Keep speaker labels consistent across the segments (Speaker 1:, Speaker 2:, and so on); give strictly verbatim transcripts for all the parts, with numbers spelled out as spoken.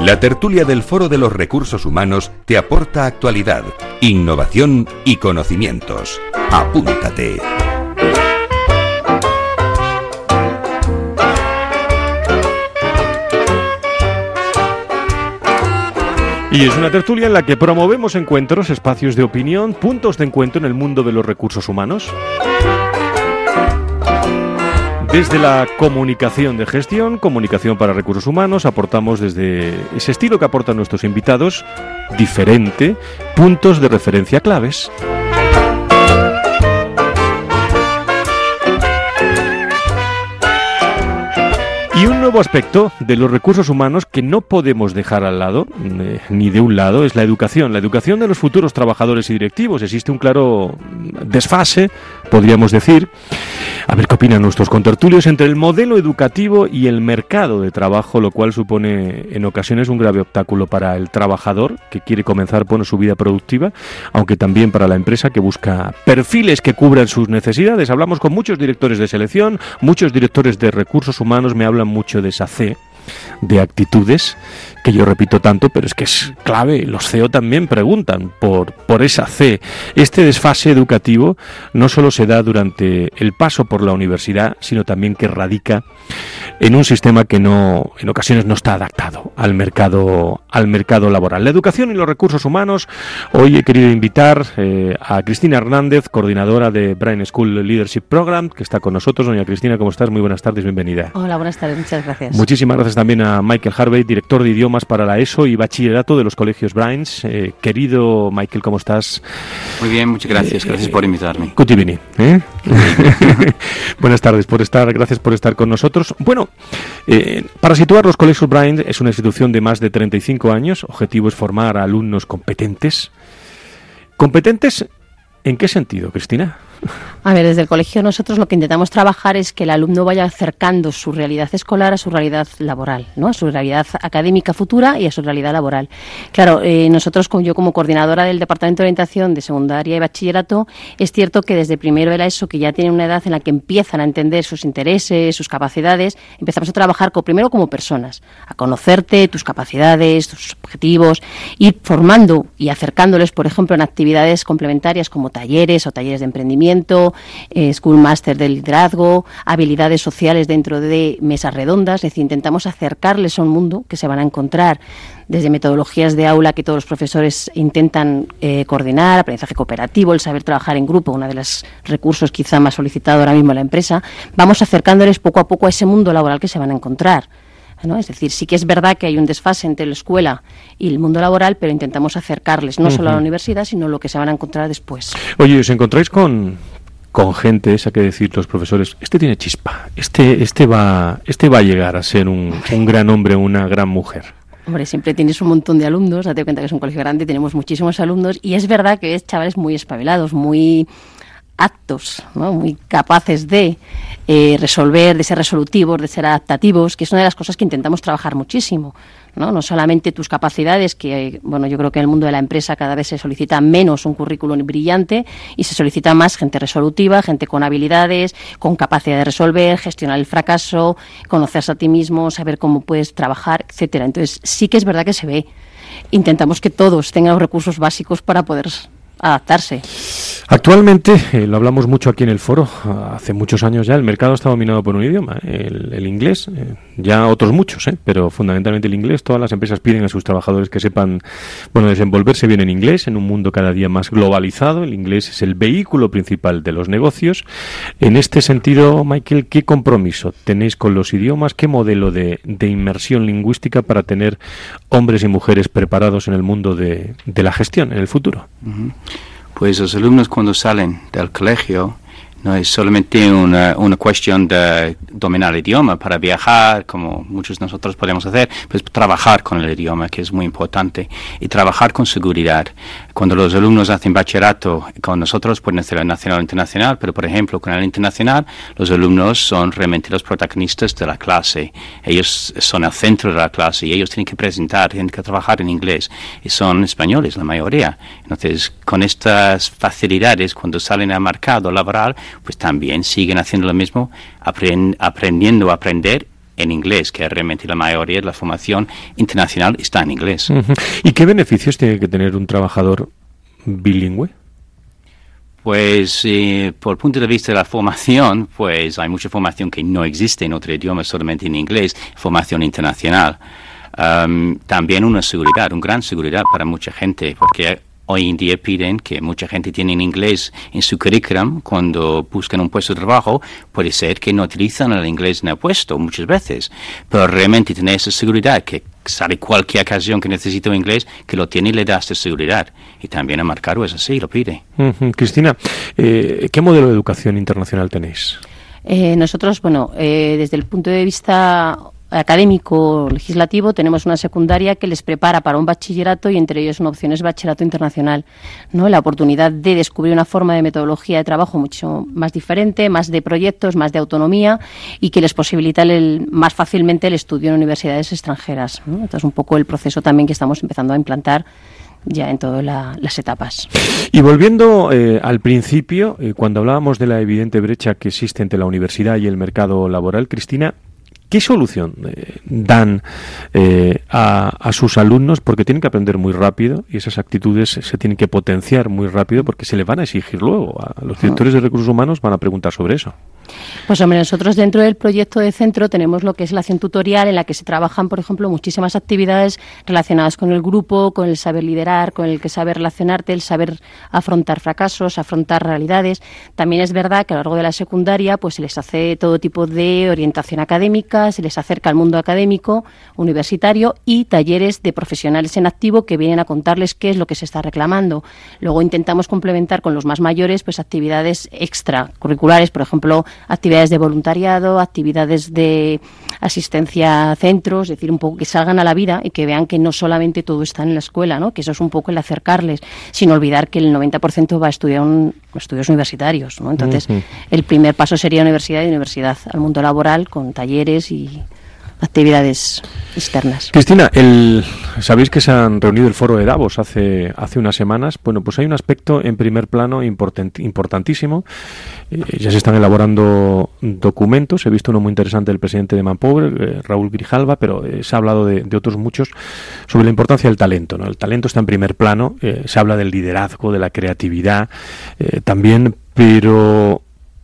Speaker 1: La tertulia del Foro de los Recursos Humanos te aporta actualidad, innovación y conocimientos. Apúntate.
Speaker 2: Y es una tertulia en la que promovemos encuentros, espacios de opinión, puntos de encuentro en el mundo de los recursos humanos. Desde la comunicación de gestión, comunicación para recursos humanos, aportamos desde ese estilo que aportan nuestros invitados, diferente, puntos de referencia claves. Y un nuevo aspecto de los recursos humanos que no podemos dejar al lado, eh, ni de un lado, es la educación. La educación de los futuros trabajadores y directivos. Existe un claro desfase, podríamos decir. A ver qué opinan nuestros contertulios entre el modelo educativo y el mercado de trabajo, lo cual supone en ocasiones un grave obstáculo para el trabajador que quiere comenzar bueno, su vida productiva, aunque también para la empresa que busca perfiles que cubran sus necesidades. Hablamos con muchos directores de selección, muchos directores de recursos humanos me hablan mucho de esa C, de actitudes, que yo repito tanto, pero es que es clave. Los C E O también preguntan por, por esa C. Este desfase educativo no solo se da durante el paso por la universidad, sino también que radica en un sistema que no, en ocasiones no está adaptado al mercado, al mercado laboral. La educación y los recursos humanos. Hoy he querido invitar eh, a Cristina Hernández, coordinadora de Brain School Leadership Program, que está con nosotros. Doña Cristina, ¿cómo estás? Muy buenas tardes, bienvenida.
Speaker 3: Hola, buenas tardes, muchas gracias.
Speaker 2: Muchísimas gracias también a Michael Harvey, director de idiomas para la ESO y bachillerato de los colegios Brains. Eh, querido Michael, ¿cómo estás?
Speaker 4: Muy bien, muchas gracias. Eh, gracias por invitarme.
Speaker 2: Good evening, ¿eh? Buenas tardes, por estar, gracias por estar con nosotros. Bueno, eh, para situar, los colegios Brains es una institución de más de treinta y cinco años. Objetivo es formar a alumnos competentes. ¿Competentes en qué sentido, Cristina?
Speaker 3: A ver, desde el colegio nosotros lo que intentamos trabajar es que el alumno vaya acercando su realidad escolar a su realidad laboral, ¿no? A su realidad académica futura y a su realidad laboral. Claro, eh, nosotros, yo como coordinadora del Departamento de Orientación de Secundaria y Bachillerato, es cierto que desde primero de la ESO, que ya tienen una edad en la que empiezan a entender sus intereses, sus capacidades, empezamos a trabajar con, primero como personas, a conocerte, tus capacidades, tus objetivos, ir formando y acercándoles, por ejemplo, en actividades complementarias como talleres o talleres de emprendimiento, Eh, Schoolmaster de liderazgo, habilidades sociales dentro de mesas redondas. Es decir, intentamos acercarles a un mundo que se van a encontrar desde metodologías de aula que todos los profesores intentan eh, coordinar, aprendizaje cooperativo, el saber trabajar en grupo, uno de los recursos quizá más solicitado ahora mismo en la empresa. Vamos acercándoles poco a poco a ese mundo laboral que se van a encontrar, ¿no? Es decir, sí que es verdad que hay un desfase entre la escuela y el mundo laboral, pero intentamos acercarles no uh-huh. solo a la universidad, sino lo que se van a encontrar después.
Speaker 2: Oye, ¿os encontráis con, con gente esa que decir los profesores, este tiene chispa, este, este, va, este va a llegar a ser un, un gran hombre, una gran mujer?
Speaker 3: Hombre, siempre tienes un montón de alumnos, date cuenta que es un colegio grande, tenemos muchísimos alumnos, y es verdad que es chavales muy espabilados, muy aptos, ¿no? Muy capaces de eh, resolver, de ser resolutivos, de ser adaptativos, que es una de las cosas que intentamos trabajar muchísimo, ¿no? No solamente tus capacidades, que bueno, yo creo que en el mundo de la empresa cada vez se solicita menos un currículum brillante y se solicita más gente resolutiva, gente con habilidades, con capacidad de resolver, gestionar el fracaso, conocerse a ti mismo, saber cómo puedes trabajar, etcétera. Entonces sí que es verdad que se ve. Intentamos que todos tengan los recursos básicos para poder adaptarse.
Speaker 2: Actualmente, eh, lo hablamos mucho aquí en el foro, hace muchos años ya, el mercado está dominado por un idioma, el, el inglés, eh, ya otros muchos, eh, pero fundamentalmente el inglés. Todas las empresas piden a sus trabajadores que sepan, bueno, desenvolverse bien en inglés, en un mundo cada día más globalizado. El inglés es el vehículo principal de los negocios. En este sentido, Michael, ¿qué compromiso tenéis con los idiomas? ¿Qué modelo de, de inmersión lingüística para tener hombres y mujeres preparados en el mundo de, de la gestión en el futuro?
Speaker 4: Uh-huh. Pues los alumnos cuando salen del colegio no es solamente una, una cuestión de dominar el idioma para viajar, como muchos de nosotros podemos hacer, pues trabajar con el idioma, que es muy importante, y trabajar con seguridad. Cuando los alumnos hacen bachillerato con nosotros, pueden hacer el nacional o internacional, pero por ejemplo con el internacional, los alumnos son realmente los protagonistas de la clase. Ellos son el centro de la clase y ellos tienen que presentar, tienen que trabajar en inglés, y son españoles la mayoría. Entonces, con estas facilidades, cuando salen al mercado laboral, pues también siguen haciendo lo mismo, aprend- aprendiendo a aprender en inglés, que realmente la mayoría de la formación internacional está en inglés.
Speaker 2: Uh-huh. ¿Y qué beneficios tiene que tener un trabajador bilingüe?
Speaker 4: Pues eh, por el punto de vista de la formación, pues hay mucha formación que no existe en otro idioma, solamente en inglés, formación internacional. Um, también una seguridad, una gran seguridad para mucha gente, porque hoy en día piden que mucha gente tiene en inglés en su currículum cuando buscan un puesto de trabajo. Puede ser que no utilizan el inglés en el puesto muchas veces, pero realmente tener esa seguridad que sale cualquier ocasión que necesito inglés, que lo tiene y le da esta seguridad. Y también a Marcaro es así, lo pide.
Speaker 2: Uh-huh. Cristina, eh, ¿qué modelo de educación internacional tenéis?
Speaker 3: Eh, nosotros, bueno, eh, desde el punto de vista académico legislativo tenemos una secundaria que les prepara para un bachillerato y entre ellos una opción es bachillerato internacional, ¿no? La oportunidad de descubrir una forma de metodología de trabajo mucho más diferente, más de proyectos, más de autonomía y que les posibilita el, más fácilmente el estudio en universidades extranjeras, ¿no? Este es un poco el proceso también que estamos empezando a implantar ya en todas la, las etapas.
Speaker 2: Y volviendo eh, al principio, eh, cuando hablábamos de la evidente brecha que existe entre la universidad y el mercado laboral, Cristina, ¿qué solución eh, dan eh, a, a sus alumnos? Porque tienen que aprender muy rápido y esas actitudes se tienen que potenciar muy rápido porque se les van a exigir luego. A los directores de recursos humanos van a preguntar sobre eso.
Speaker 3: Pues hombre, nosotros dentro del proyecto de centro tenemos lo que es la acción tutorial en la que se trabajan, por ejemplo, muchísimas actividades relacionadas con el grupo, con el saber liderar, con el que saber relacionarte, el saber afrontar fracasos, afrontar realidades. También es verdad que a lo largo de la secundaria pues se les hace todo tipo de orientación académica, se les acerca al mundo académico, universitario y talleres de profesionales en activo que vienen a contarles qué es lo que se está reclamando. Luego intentamos complementar con los más mayores pues actividades extracurriculares, por ejemplo, actividades de voluntariado, actividades de asistencia a centros, es decir, un poco que salgan a la vida y que vean que no solamente todo está en la escuela, ¿no? Que eso es un poco el acercarles, sin olvidar que el noventa por ciento va a estudiar un, estudios universitarios, ¿no? Entonces, uh-huh. el primer paso sería universidad y universidad al mundo laboral con talleres y actividades externas.
Speaker 2: Cristina, el, sabéis que se han reunido el foro de Davos hace hace unas semanas. Bueno, pues hay un aspecto en primer plano important, importantísimo. Eh, ya se están elaborando documentos. He visto uno muy interesante del presidente de Manpower, eh, Raúl Grijalva, pero eh, se ha hablado de, de otros muchos sobre la importancia del talento, ¿no? El talento está en primer plano. Eh, se habla del liderazgo, de la creatividad, eh, también, pero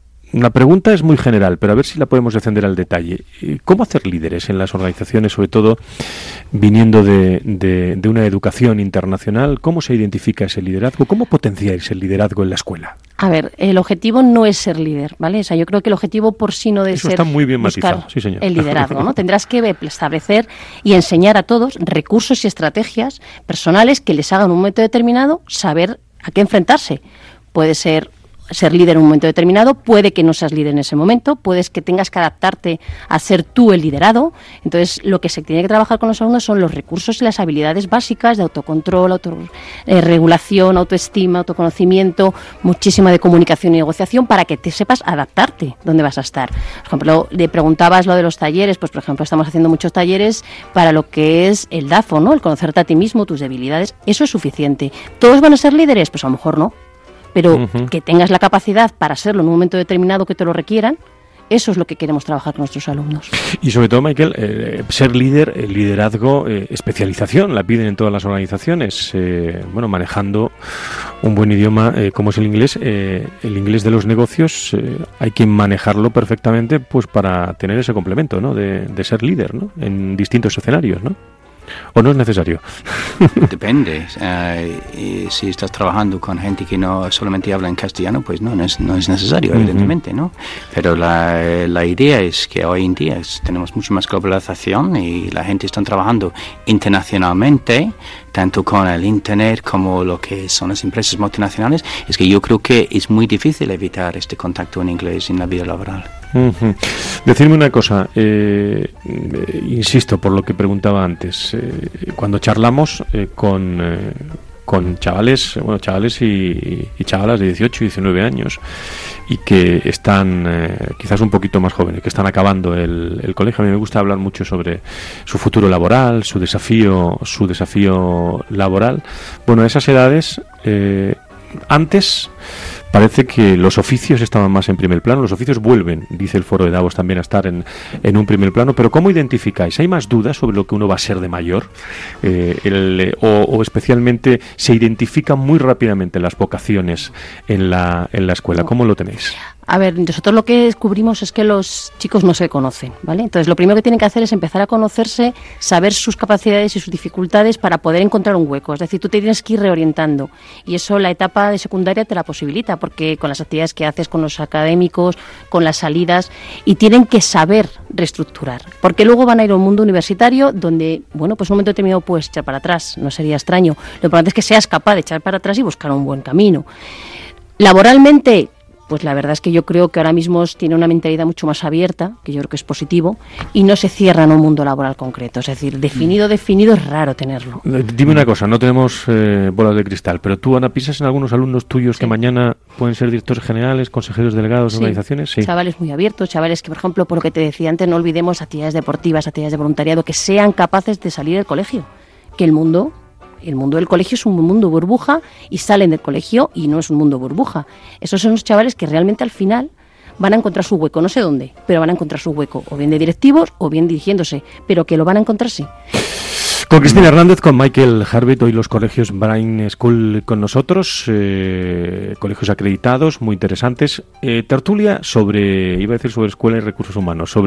Speaker 2: la pregunta es muy general, pero a ver si la podemos defender al detalle. ¿Cómo hacer líderes en las organizaciones, sobre todo viniendo de, de, de una educación internacional? ¿Cómo se identifica ese liderazgo? ¿Cómo potenciáis el liderazgo en la escuela?
Speaker 3: A ver, el objetivo no es ser líder, ¿vale? O sea, yo creo que el objetivo por sí no debe
Speaker 2: Eso
Speaker 3: ser
Speaker 2: está muy bien
Speaker 3: buscar
Speaker 2: matizado, sí, señor.
Speaker 3: El liderazgo, ¿no? Tendrás que establecer y enseñar a todos recursos y estrategias personales que les hagan en un momento determinado saber a qué enfrentarse. Puede ser ser líder en un momento determinado, puede que no seas líder en ese momento, puedes que tengas que adaptarte a ser tú el liderado. Entonces, lo que se tiene que trabajar con los alumnos son los recursos y las habilidades básicas de autocontrol, autorregulación, autoestima, autoconocimiento, muchísima de comunicación y negociación para que te sepas adaptarte dónde vas a estar. Por ejemplo, le preguntabas lo de los talleres, pues por ejemplo, estamos haciendo muchos talleres para lo que es el D A F O, ¿no? El conocerte a ti mismo, tus debilidades. ¿Eso es suficiente? ¿Todos van a ser líderes? Pues a lo mejor no. Pero uh-huh. que tengas la capacidad para serlo en un momento determinado que te lo requieran, eso es lo que queremos trabajar con nuestros alumnos.
Speaker 2: Y sobre todo, Michael, eh, ser líder, el liderazgo, eh, especialización, la piden en todas las organizaciones. Eh, bueno, manejando un buen idioma eh, como es el inglés, eh, el inglés de los negocios, eh, hay que manejarlo perfectamente pues para tener ese complemento, ¿no? de, de ser líder, ¿no? En distintos escenarios, ¿no? ¿O no es necesario?
Speaker 4: Depende. Uh, y si estás trabajando con gente que no solamente habla en castellano, pues no, no es, no es necesario, uh-huh. evidentemente, ¿no? Pero la, la idea es que hoy en día es, tenemos mucho más globalización y la gente está trabajando internacionalmente, tanto con el Internet como lo que son las empresas multinacionales. Es que yo creo que es muy difícil evitar este contacto en inglés en la vida laboral.
Speaker 2: Uh-huh. Decidme una cosa, eh, eh, insisto por lo que preguntaba antes, eh, cuando charlamos eh, con, eh, con chavales, bueno, chavales y, y chavalas de dieciocho y diecinueve años y que están eh, quizás un poquito más jóvenes, que están acabando el, el colegio, a mí me gusta hablar mucho sobre su futuro laboral, su desafío, su desafío laboral. Bueno, a esas edades, eh, antes parece que los oficios estaban más en primer plano. Los oficios vuelven, dice el Foro de Davos, también a estar en, en un primer plano. Pero ¿cómo identificáis? ¿Hay más dudas sobre lo que uno va a ser de mayor? Eh, el, o, o especialmente se identifican muy rápidamente las vocaciones en la, en la escuela. ¿Cómo lo tenéis?
Speaker 3: A ver, nosotros lo que descubrimos es que los chicos no se conocen, ¿vale? Entonces, lo primero que tienen que hacer es empezar a conocerse, saber sus capacidades y sus dificultades para poder encontrar un hueco. Es decir, tú te tienes que ir reorientando y eso la etapa de secundaria te la posibilita, porque con las actividades que haces con los académicos, con las salidas, y tienen que saber reestructurar, porque luego van a ir a un mundo universitario donde, bueno, pues en un momento determinado puedes echar para atrás, no sería extraño. Lo importante es que seas capaz de echar para atrás y buscar un buen camino. Laboralmente, pues la verdad es que yo creo que ahora mismo tiene una mentalidad mucho más abierta, que yo creo que es positivo, y no se cierra en un mundo laboral concreto. Es decir, definido, definido, es raro tenerlo.
Speaker 2: Dime una cosa, no tenemos eh, bolas de cristal, pero tú, Ana, ¿piensas en algunos alumnos tuyos sí. que mañana pueden ser directores generales, consejeros delegados de sí. organizaciones? Sí, chavales
Speaker 3: muy abiertos, chavales que, por ejemplo, por lo que te decía antes, no olvidemos actividades deportivas, actividades de voluntariado, que sean capaces de salir del colegio, que el mundo... El mundo del colegio es un mundo burbuja y salen del colegio y no es un mundo burbuja. Esos son los chavales que realmente al final van a encontrar su hueco, no sé dónde, pero van a encontrar su hueco, o bien de directivos o bien dirigiéndose, pero que lo van a encontrar sí.
Speaker 2: Con Cristina Hernández, con Michael Harvett, hoy los colegios Brain School con nosotros, eh, colegios acreditados, muy interesantes. Eh, tertulia sobre, iba a decir sobre escuela y recursos humanos, sobre